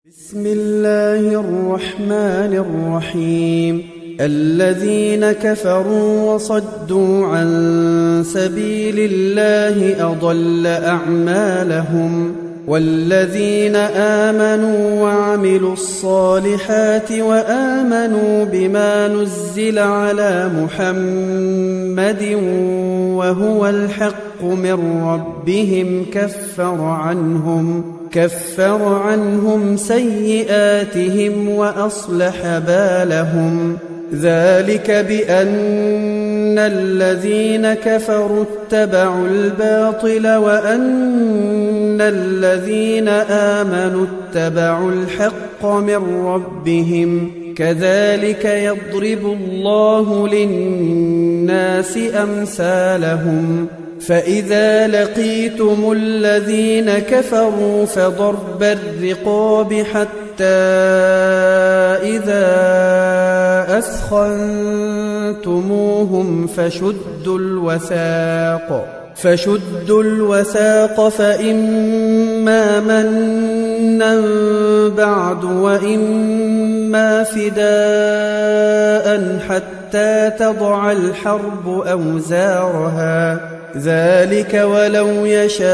بسم الله الرحمن الرحيم. الذين كفروا وصدوا عن سبيل الله أضل أعمالهم، والذين آمنوا وعملوا الصالحات وآمنوا بما نزل على محمد وهو الحق من ربهم كفر عنهم سيئاتهم وأصلح بالهم. ذلك بأن الذين كفروا اتبعوا الباطل وأن الذين آمنوا اتبعوا الحق من ربهم. كذلك يضرب الله للناس أمثالهم. فإذا لقيتم الذين كفروا فضرب الرقاب حتى إذا أثخنتموهم فشدوا الوثاق فإما منا بعد وإما فداء حتى تضع الحرب أوزارها. ذلك ولو يشاء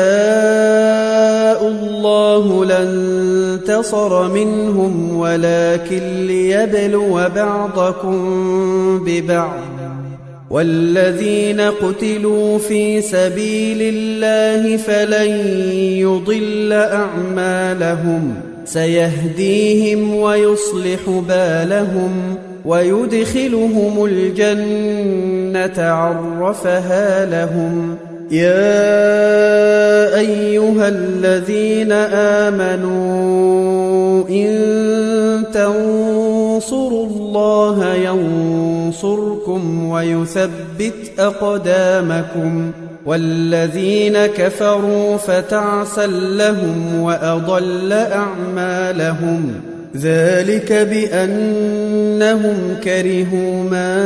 الله لانتصر منهم ولكن ليبلو بعضكم ببعض. والذين قتلوا في سبيل الله فلن يضل أعمالهم، سيهديهم ويصلح بالهم ويدخلهم الجنة عرفها لهم. يا أيها الذين آمنوا إن تنصروا الله ينصركم ويثبت أقدامكم. والذين كفروا فتعسا لهم وأضل أعمالهم. ذلك بأنهم كرهوا ما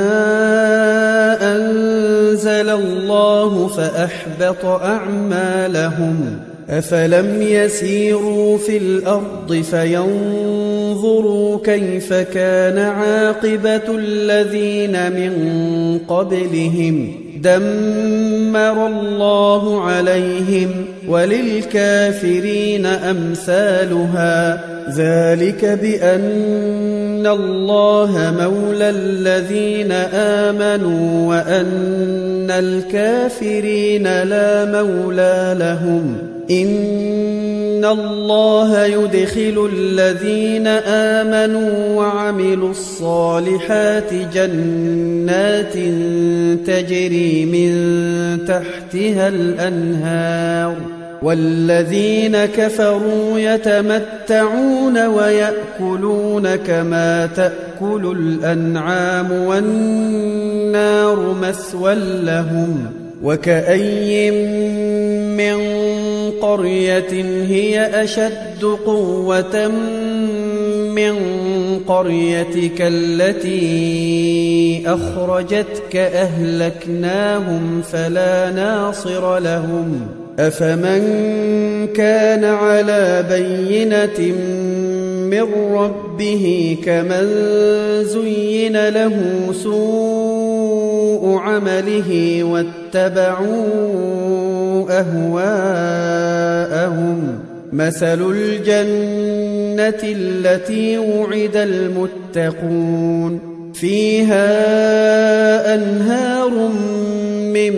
أنزل الله فأحبط أعمالهم. أفلم يسيروا في الأرض فينظروا كيف كان عاقبة الذين من قبلهم؟ دمر الله عليهم وللكافرين أمثالها. ذلك بأن الله مولى الذين آمنوا وأن الكافرين لا مولى لهم. إن الله يدخل الذين آمنوا وعملوا الصالحات جنات تجري من تحتها الأنهار، والذين كفروا يتمتعون ويأكلون كما تأكل الأنعام والنار مثوى لهم. وكأي من قرية هي أشد قوة من قريتك التي أخرجتك أهلكناهم فلا ناصر لهم. أفمن كان على بينة من ربه كمن زين له سوء عمله واتبعوا أهواءهم. مثل الجنة التي وعد المتقون فيها أنهار من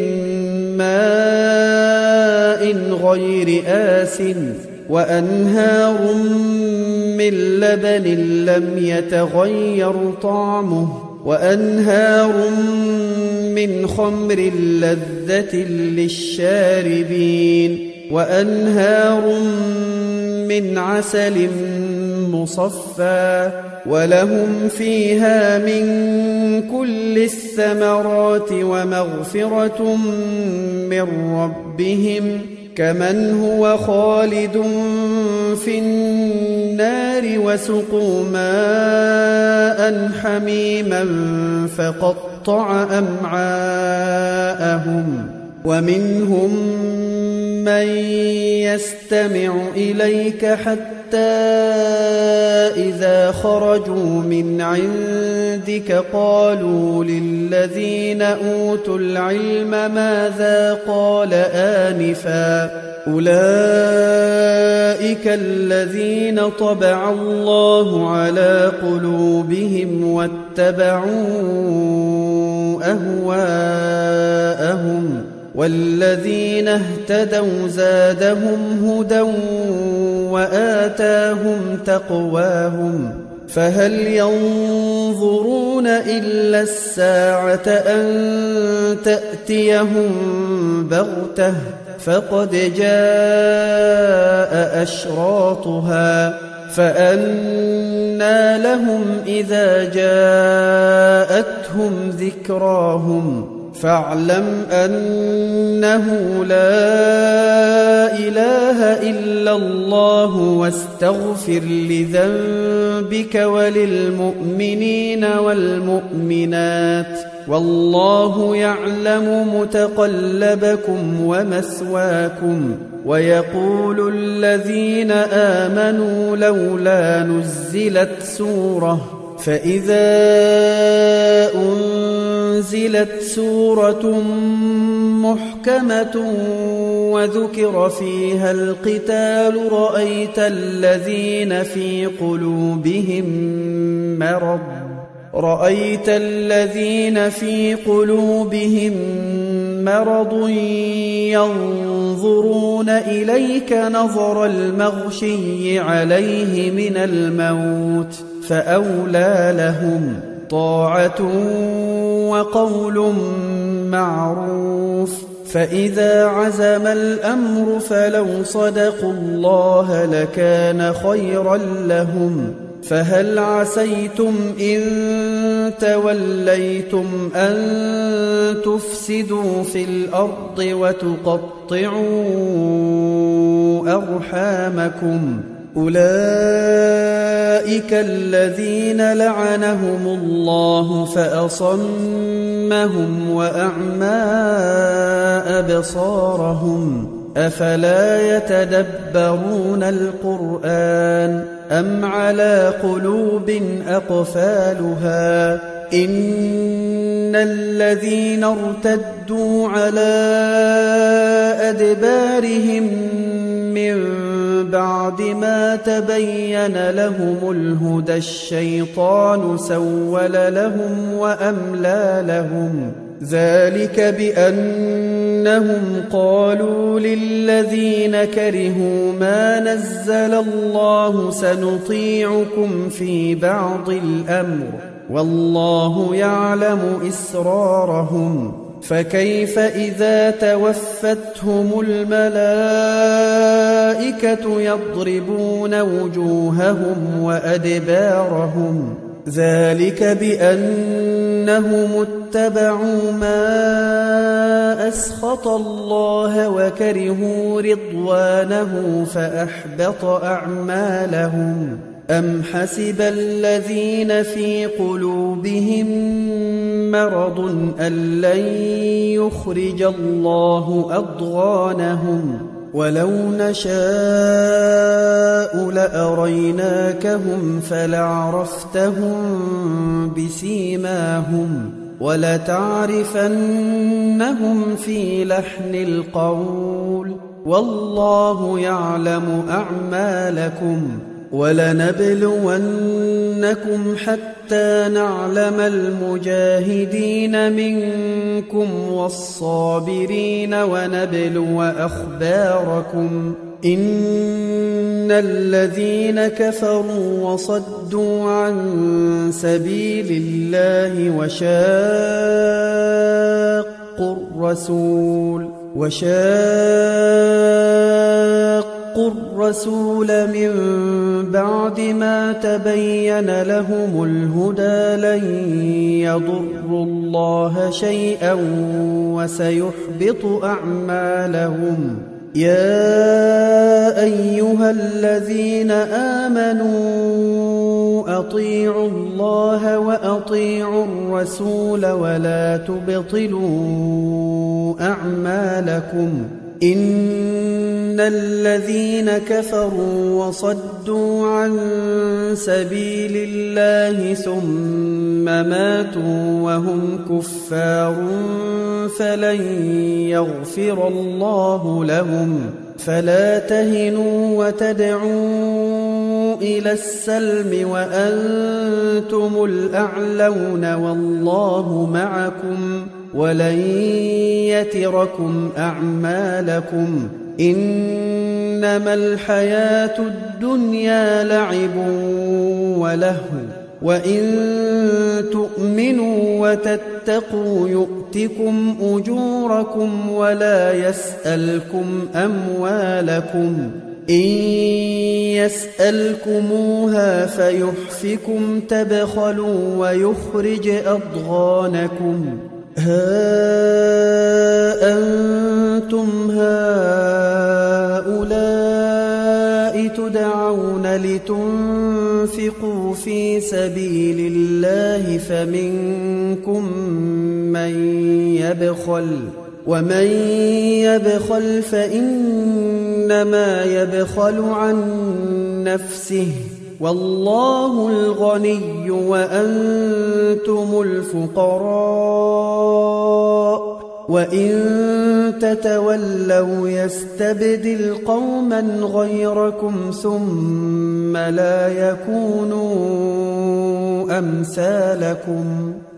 ماء غير آسٍ وأنهار من لبن لم يتغير طعمه وأنهار من خمر لذة للشاربين وأنهار من عسل مصفى ولهم فيها من كل الثمرات ومغفرة من ربهم كمن هو خالد في النار وسقوا ماء حميما فقطع أمعاءهم ومنهم من يستمع إليك حتى إذا خرجوا من عندك قالوا للذين أوتوا العلم ماذا قال آنفا أولئك الذين طبع الله على قلوبهم واتبعوا أهواءهم والذين اهتدوا زادهم هدى وآتاهم تقواهم فهل ينظرون إلا الساعة أن تأتيهم بغتة فقد جاء أشراطها فأنى لهم إذا جاءتهم ذكراهم فاعلم أنه لا إله إلا الله واستغفر لذنبك وللمؤمنين والمؤمنات والله يعلم متقلبكم ومثواكم ويقول الذين آمنوا لولا نزلت سورة فإذا أنزلت سورة محكمة وذكر فيها القتال رأيت الذين في قلوبهم مرض ينظرون إليك نظر المغشي عليه من الموت فأولى لهم طاعة وقول معروف فإذا عزم الأمر فلو صدقوا الله لكان خيرا لهم فهل عسيتم إن توليتم أن تفسدوا في الأرض وتقطعوا أرحامكم أولئك الذين لعنهم الله فأصمهم وأعمى أبصارهم أفلا يتدبرون القرآن أم على قلوب أقفالها إن الذين ارتدوا على أدبارهم من بعد ما تبين لهم الهدى الشيطان سول لهم وأملى لهم ذلك بأنهم قالوا للذين كرهوا ما نزل الله سنطيعكم في بعض الأمر والله يعلم إسرارهم فكيف إذا توفتهم الملائكة يضربون وجوههم وأدبارهم ذلك بأنهم اتبعوا ما أسخط الله وكرهوا رضوانه فأحبط أعمالهم أم حسب الذين في قلوبهم مرض أن لن يخرج الله أضغانهم ولو نشاء لأريناكهم فلعرفتهم بسيماهم ولتعرفنهم في لحن القول والله يعلم أعمالكم ولنبلونكم حتى نعلم المجاهدين منكم والصابرين ونبلو أخباركم إن الذين كفروا وصدوا عن سبيل الله وشاقوا الرسول من بعد ما تبين لهم الهدى لن يضروا الله شيئا وسيحبط أعمالهم يا أيها الذين آمنوا أطيعوا الله وأطيعوا الرسول ولا تبطلوا أعمالكم إن الذين كفروا وصدوا عن سبيل الله ثم ماتوا وهم كفار فلن يغفر الله لهم فلا تهنوا وتدعوا إلى السلم وأنتم الأعلون والله معكم ولن يتركم أعمالكم إنما الحياة الدنيا لعب ولهو وإن تؤمنوا وتتقوا يؤتكم أجوركم ولا يسألكم أموالكم إن يسألكموها فيحفكم تبخلوا ويخرج أضغانكم ها أنتم هؤلاء تدعون لتنفقوا في سبيل الله فمنكم من يبخل ومن يبخل فإنما يبخل عن نفسه والله الغني وأنتم الفقراء وإن تتولوا يستبدل قوما غيركم ثم لا يكونوا أمثالكم